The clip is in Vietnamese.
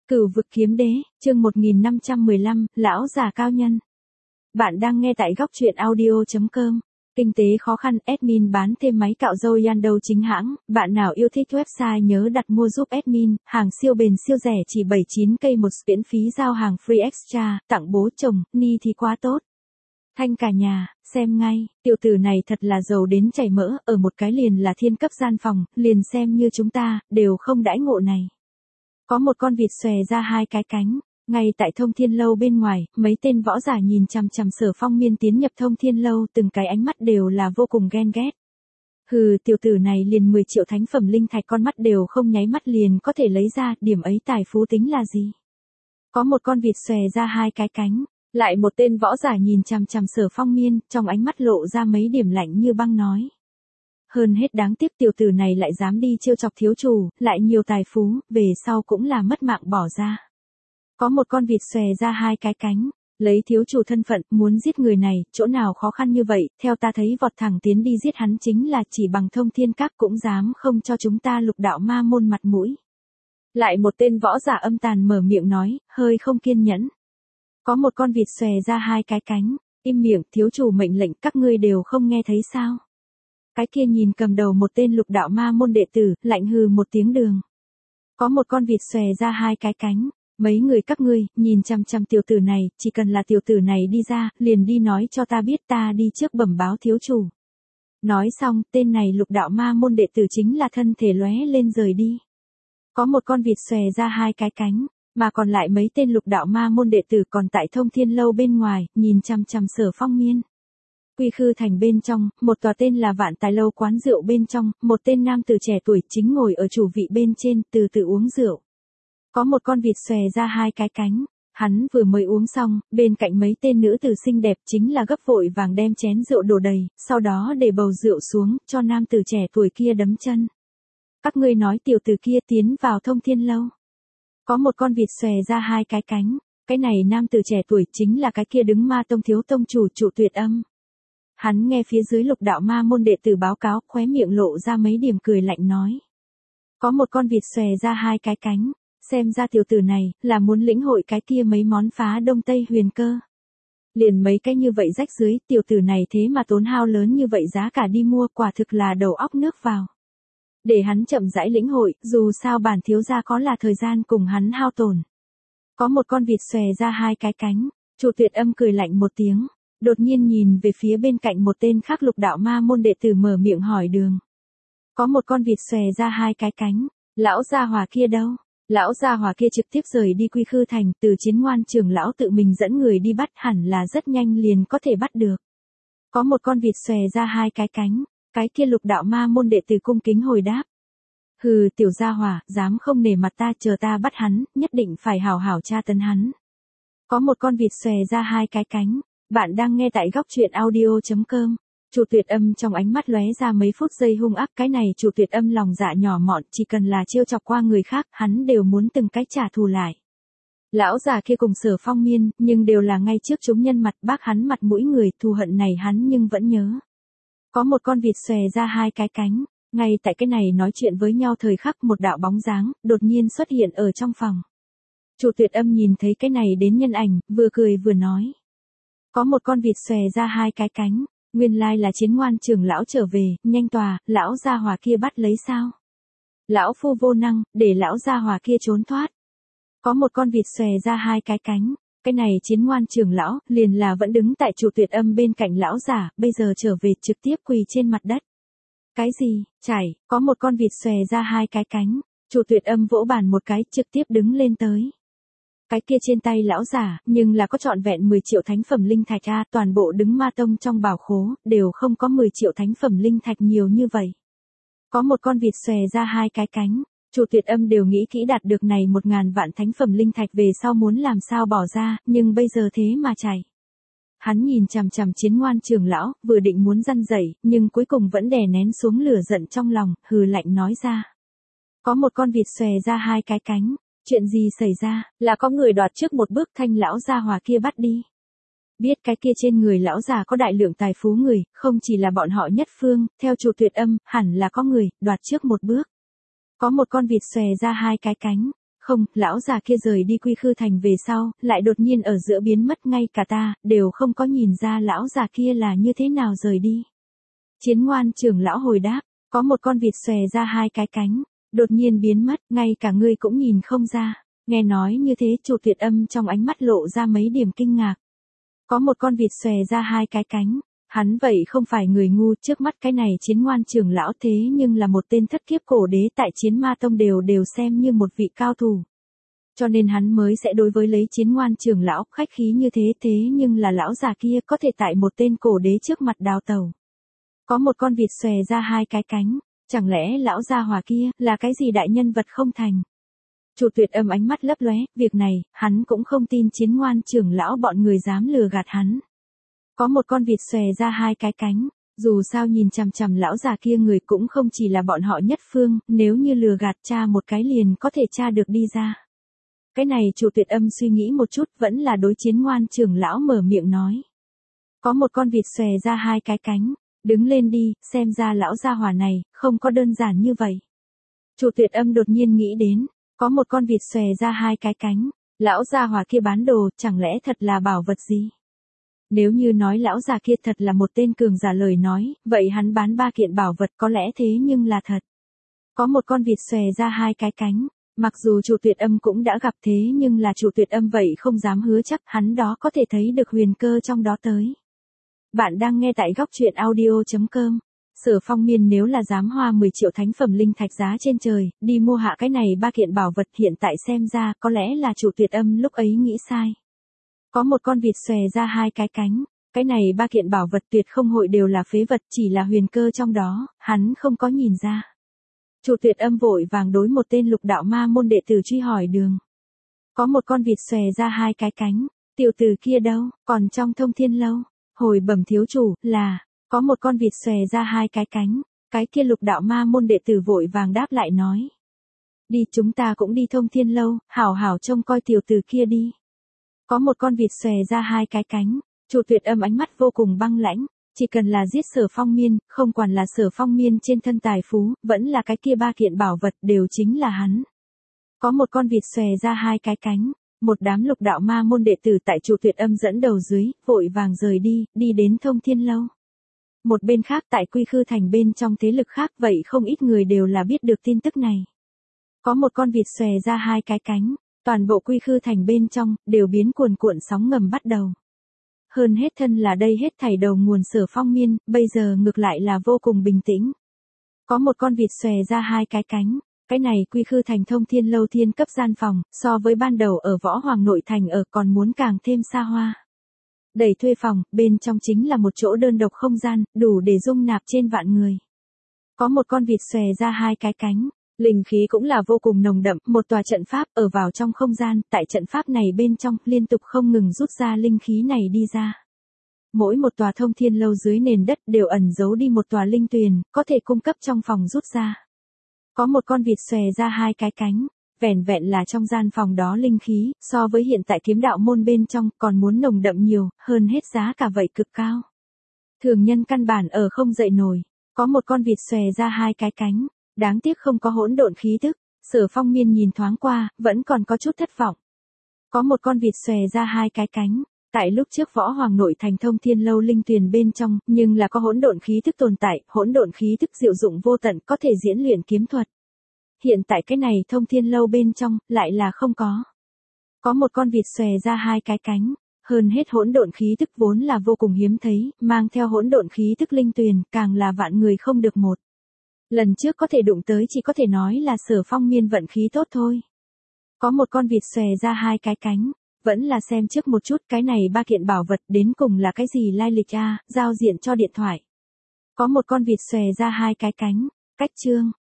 Cửu vực kiếm đế, chương 1515, lão già cao nhân. Bạn đang nghe tại góc truyện audio.com. Kinh tế khó khăn, admin bán thêm máy cạo râu Yandou chính hãng, bạn nào yêu thích website nhớ đặt mua giúp admin, hàng siêu bền siêu rẻ chỉ 79k một, miễn phí giao hàng free extra, tặng bố chồng, ni thì quá tốt. Thanh cả nhà, xem ngay, tiểu tử này thật là giàu đến chảy mỡ, ở một cái liền là thiên cấp gian phòng, liền xem như chúng ta, đều không đãi ngộ này. Có một con vịt xòe ra hai cái cánh, ngay tại Thông Thiên Lâu bên ngoài, mấy tên võ giả nhìn chằm chằm Sở Phong Miên tiến nhập Thông Thiên Lâu, từng cái ánh mắt đều là vô cùng ghen ghét. Hừ, tiểu tử này liền 10 triệu thánh phẩm linh thạch, con mắt đều không nháy mắt liền có thể lấy ra, điểm ấy tài phú tính là gì? Có một con vịt xòe ra hai cái cánh, lại một tên võ giả nhìn chằm chằm Sở Phong Miên, trong ánh mắt lộ ra mấy điểm lạnh như băng nói. Hơn hết đáng tiếc tiểu tử này lại dám đi trêu chọc thiếu chủ, lại nhiều tài phú, về sau cũng là mất mạng bỏ ra. Có một con vịt xòe ra hai cái cánh, lấy thiếu chủ thân phận, muốn giết người này, chỗ nào khó khăn như vậy, theo ta thấy vọt thẳng tiến đi giết hắn chính là chỉ bằng Thông Thiên Các cũng dám không cho chúng ta Lục Đạo Ma môn mặt mũi. Lại một tên võ giả âm tàn mở miệng nói, hơi không kiên nhẫn. Có một con vịt xòe ra hai cái cánh, im miệng, thiếu chủ mệnh lệnh các ngươi đều không nghe thấy sao? Cái kia nhìn cầm đầu một tên Lục Đạo Ma môn đệ tử, lạnh hừ một tiếng đường. Có một con vịt xòe ra hai cái cánh, mấy người các ngươi, nhìn chằm chằm tiểu tử này, chỉ cần là tiểu tử này đi ra, liền đi nói cho ta biết, ta đi trước bẩm báo thiếu chủ. Nói xong, tên này Lục Đạo Ma môn đệ tử chính là thân thể lóe lên rời đi. Có một con vịt xòe ra hai cái cánh, mà còn lại mấy tên Lục Đạo Ma môn đệ tử còn tại Thông Thiên Lâu bên ngoài, nhìn chằm chằm Sở Phong Miên. Quy Khư thành bên trong, một tòa tên là Vạn Tài Lâu quán rượu bên trong, một tên nam tử trẻ tuổi chính ngồi ở chủ vị bên trên, từ từ uống rượu. Có một con vịt xòe ra hai cái cánh, hắn vừa mới uống xong, bên cạnh mấy tên nữ tử xinh đẹp chính là gấp vội vàng đem chén rượu đổ đầy, sau đó để bầu rượu xuống, cho nam tử trẻ tuổi kia đấm chân. Các ngươi nói tiểu tử kia tiến vào Thông Thiên Lâu. Có một con vịt xòe ra hai cái cánh, cái này nam tử trẻ tuổi chính là cái kia đứng Ma Tông thiếu tông chủ Trụ Tuyệt Âm. Hắn nghe phía dưới Lục Đạo Ma môn đệ tử báo cáo, khóe miệng lộ ra mấy điểm cười lạnh nói. Có một con vịt xòe ra hai cái cánh, xem ra tiểu tử này, là muốn lĩnh hội cái kia mấy món phá Đông Tây huyền cơ. Liền mấy cái như vậy rách dưới, tiểu tử này thế mà tốn hao lớn như vậy giá cả đi mua, quả thực là đầu óc nước vào. Để hắn chậm rãi lĩnh hội, dù sao bản thiếu gia có là thời gian cùng hắn hao tổn. Có một con vịt xòe ra hai cái cánh, Trụ Tuyệt Âm cười lạnh một tiếng. Đột nhiên nhìn về phía bên cạnh một tên khác Lục Đạo Ma môn đệ tử mở miệng hỏi đường. Có một con vịt xòe ra hai cái cánh, lão gia hỏa kia đâu? Lão gia hỏa kia trực tiếp rời đi Quy Khư thành, từ Chiến Ngoan trưởng lão tự mình dẫn người đi bắt, hẳn là rất nhanh liền có thể bắt được. Có một con vịt xòe ra hai cái cánh, cái kia Lục Đạo Ma môn đệ tử cung kính hồi đáp. Hừ, tiểu gia hỏa, dám không nể mặt ta, chờ ta bắt hắn, nhất định phải hảo hảo tra tấn hắn. Có một con vịt xòe ra hai cái cánh. Bạn đang nghe tại góc truyện audio.com. Trụ Tuyệt Âm trong ánh mắt lóe ra mấy phút giây hung ác, cái này Trụ Tuyệt Âm lòng dạ nhỏ mọn, chỉ cần là trêu chọc qua người khác, hắn đều muốn từng cái trả thù lại. Lão già kia cùng Sở Phong Miên, nhưng đều là ngay trước chúng nhân mặt, bác hắn mặt mũi người, thù hận này hắn nhưng vẫn nhớ. Có một con vịt xòe ra hai cái cánh, ngay tại cái này nói chuyện với nhau thời khắc, một đạo bóng dáng đột nhiên xuất hiện ở trong phòng. Trụ Tuyệt Âm nhìn thấy cái này đến nhân ảnh, vừa cười vừa nói. Có một con vịt xòe ra hai cái cánh, nguyên lai là Chiến Ngoan trưởng lão trở về, nhanh tòa, lão gia hỏa kia bắt lấy sao? Lão phu vô năng, để lão gia hỏa kia trốn thoát. Có một con vịt xòe ra hai cái cánh, cái này Chiến Ngoan trưởng lão, liền là vẫn đứng tại Trụ Tuyệt Âm bên cạnh lão giả, bây giờ trở về trực tiếp quỳ trên mặt đất. Cái gì? Chảy, có một con vịt xòe ra hai cái cánh, Trụ Tuyệt Âm vỗ bàn một cái, trực tiếp đứng lên tới. Cái kia trên tay lão giả, nhưng là có trọn vẹn 10 triệu thánh phẩm linh thạch a, toàn bộ đứng Ma Tông trong bảo khố, đều không có 10 triệu thánh phẩm linh thạch nhiều như vậy. Có một con vịt xòe ra hai cái cánh, Trụ Tuyệt Âm đều nghĩ kỹ đạt được này 1000 vạn thánh phẩm linh thạch về sau muốn làm sao bỏ ra, nhưng bây giờ thế mà chạy. Hắn nhìn chằm chằm Chiến Ngoan trưởng lão, vừa định muốn răn dậy, nhưng cuối cùng vẫn đè nén xuống lửa giận trong lòng, hừ lạnh nói ra. Có một con vịt xòe ra hai cái cánh. Chuyện gì xảy ra, là có người đoạt trước một bước thanh lão gia hỏa kia bắt đi. Biết cái kia trên người lão già có đại lượng tài phú người, không chỉ là bọn họ nhất phương, theo Trụ Tuyệt Âm, hẳn là có người, đoạt trước một bước. Có một con vịt xòe ra hai cái cánh, Không, lão già kia rời đi Quy Khư Thành về sau, lại đột nhiên ở giữa biến mất, ngay cả ta, đều không có nhìn ra lão già kia là như thế nào rời đi. Chiến Ngoan trưởng lão hồi đáp, có một con vịt xòe ra hai cái cánh, đột nhiên biến mất, ngay cả ngươi cũng nhìn không ra. Nghe nói như thế, Chu Tuyệt Âm trong ánh mắt lộ ra mấy điểm kinh ngạc. Có một con vịt xòe ra hai cái cánh, hắn vậy không phải người ngu, trước mắt cái này Chiến Ngoan trưởng lão thế nhưng là một tên thất kiếp cổ đế tại Chiến Ma Tông đều xem như một vị cao thủ. Cho nên hắn mới sẽ đối với lấy Chiến Ngoan trưởng lão khách khí như thế nhưng là lão già kia có thể tại một tên cổ đế trước mặt đào tẩu. Có một con vịt xòe ra hai cái cánh, chẳng lẽ lão gia hỏa kia là cái gì đại nhân vật không thành? Chu Tuyệt Âm ánh mắt lấp lóe, việc này, hắn cũng không tin Chiến Ngoan trưởng lão bọn người dám lừa gạt hắn. Có một con vịt xòe ra hai cái cánh, dù sao nhìn chằm chằm lão già kia người cũng không chỉ là bọn họ Nhất Phương, nếu như lừa gạt tra một cái liền có thể tra được đi ra. Cái này Chu Tuyệt Âm suy nghĩ một chút, vẫn là đối Chiến Ngoan trưởng lão mở miệng nói. Có một con vịt xòe ra hai cái cánh, đứng lên đi, xem ra lão gia hỏa này, không có đơn giản như vậy. Chu Tuyệt Âm đột nhiên nghĩ đến, có một con vịt xòe ra hai cái cánh, lão gia hỏa kia bán đồ, chẳng lẽ thật là bảo vật gì? Nếu như nói lão già kia thật là một tên cường giả lời nói, vậy hắn bán ba kiện bảo vật có lẽ thế nhưng là thật. Có một con vịt xòe ra hai cái cánh, mặc dù Chu Tuyệt Âm cũng đã gặp thế nhưng là Chu Tuyệt Âm vậy không dám hứa chắc hắn đó có thể thấy được huyền cơ trong đó tới. Bạn đang nghe tại góc truyện audio.com. Sở Phong Miên nếu là dám hoa 10 triệu thánh phẩm linh thạch giá trên trời, đi mua hạ cái này ba kiện bảo vật, hiện tại xem ra có lẽ là Chu Tuyệt Âm lúc ấy nghĩ sai. Có một con vịt xòe ra hai cái cánh, cái này ba kiện bảo vật tuyệt không hội đều là phế vật, chỉ là huyền cơ trong đó, hắn không có nhìn ra. Chu Tuyệt Âm vội vàng đối một tên Lục Đạo Ma môn đệ tử truy hỏi đường. Có một con vịt xòe ra hai cái cánh, tiểu tử kia đâu, còn trong Thông Thiên Lâu. Hồi bẩm thiếu chủ, là, có một con vịt xòe ra hai cái cánh, cái kia Lục Đạo Ma môn đệ tử vội vàng đáp lại nói. Đi, chúng ta cũng đi Thông Thiên Lâu, hảo hảo trông coi tiểu tử kia đi. Có một con vịt xòe ra hai cái cánh, Chu Tuyệt Âm ánh mắt vô cùng băng lãnh, chỉ cần là giết Sở Phong Miên, không quản là Sở Phong Miên trên thân tài phú, vẫn là cái kia ba kiện bảo vật đều chính là hắn. Có một con vịt xòe ra hai cái cánh, một đám Lục Đạo Ma môn đệ tử tại Chu Tuyệt Âm dẫn đầu dưới, vội vàng rời đi, đi đến Thông Thiên Lâu. Một bên khác tại Quy Khư Thành bên trong thế lực khác, vậy không ít người đều là biết được tin tức này. Có một con vịt xòe ra hai cái cánh, toàn bộ Quy Khư Thành bên trong, đều biến cuồn cuộn sóng ngầm bắt đầu. Hơn hết thân là đây hết thảy đầu nguồn Sở Phong Miên, bây giờ ngược lại là vô cùng bình tĩnh. Có một con vịt xòe ra hai cái cánh, cái này Quy Khư Thành Thông Thiên Lâu thiên cấp gian phòng, so với ban đầu ở Võ Hoàng nội thành ở còn muốn càng thêm xa hoa. Đẩy thuê phòng, bên trong chính là một chỗ đơn độc không gian, đủ để dung nạp trên vạn người. Có một con vịt xòe ra hai cái cánh. Linh khí cũng là vô cùng nồng đậm, một tòa trận pháp ở vào trong không gian, tại trận pháp này bên trong, liên tục không ngừng rút ra linh khí này đi ra. Mỗi một tòa Thông Thiên Lâu dưới nền đất đều ẩn giấu đi một tòa linh tuyền, có thể cung cấp trong phòng rút ra. Có một con vịt xòe ra hai cái cánh, vẻn vẹn là trong gian phòng đó linh khí, so với hiện tại Kiếm Đạo môn bên trong, còn muốn nồng đậm nhiều, hơn hết giá cả vậy cực cao. Thường nhân căn bản ở không dậy nổi. Có một con vịt xòe ra hai cái cánh. Đáng tiếc không có hỗn độn khí tức, Sở Phong Miên nhìn thoáng qua, vẫn còn có chút thất vọng. Có một con vịt xòe ra hai cái cánh, tại lúc trước Võ Hoàng nội thành Thông Thiên Lâu linh tuyền bên trong, nhưng là có hỗn độn khí tức tồn tại, hỗn độn khí tức diệu dụng vô tận, có thể diễn luyện kiếm thuật. Hiện tại cái này Thông Thiên Lâu bên trong, lại là không có. Có một con vịt xòe ra hai cái cánh, hơn hết hỗn độn khí tức vốn là vô cùng hiếm thấy, mang theo hỗn độn khí tức linh tuyền, càng là vạn người không được một. Lần trước có thể đụng tới chỉ có thể nói là Sở Phong Miên vận khí tốt thôi. Có một con vịt xòe ra hai cái cánh, vẫn là xem trước một chút cái này ba kiện bảo vật đến cùng là cái gì lai lịch a, giao diện cho điện thoại. Có một con vịt xòe ra hai cái cánh, cách chương.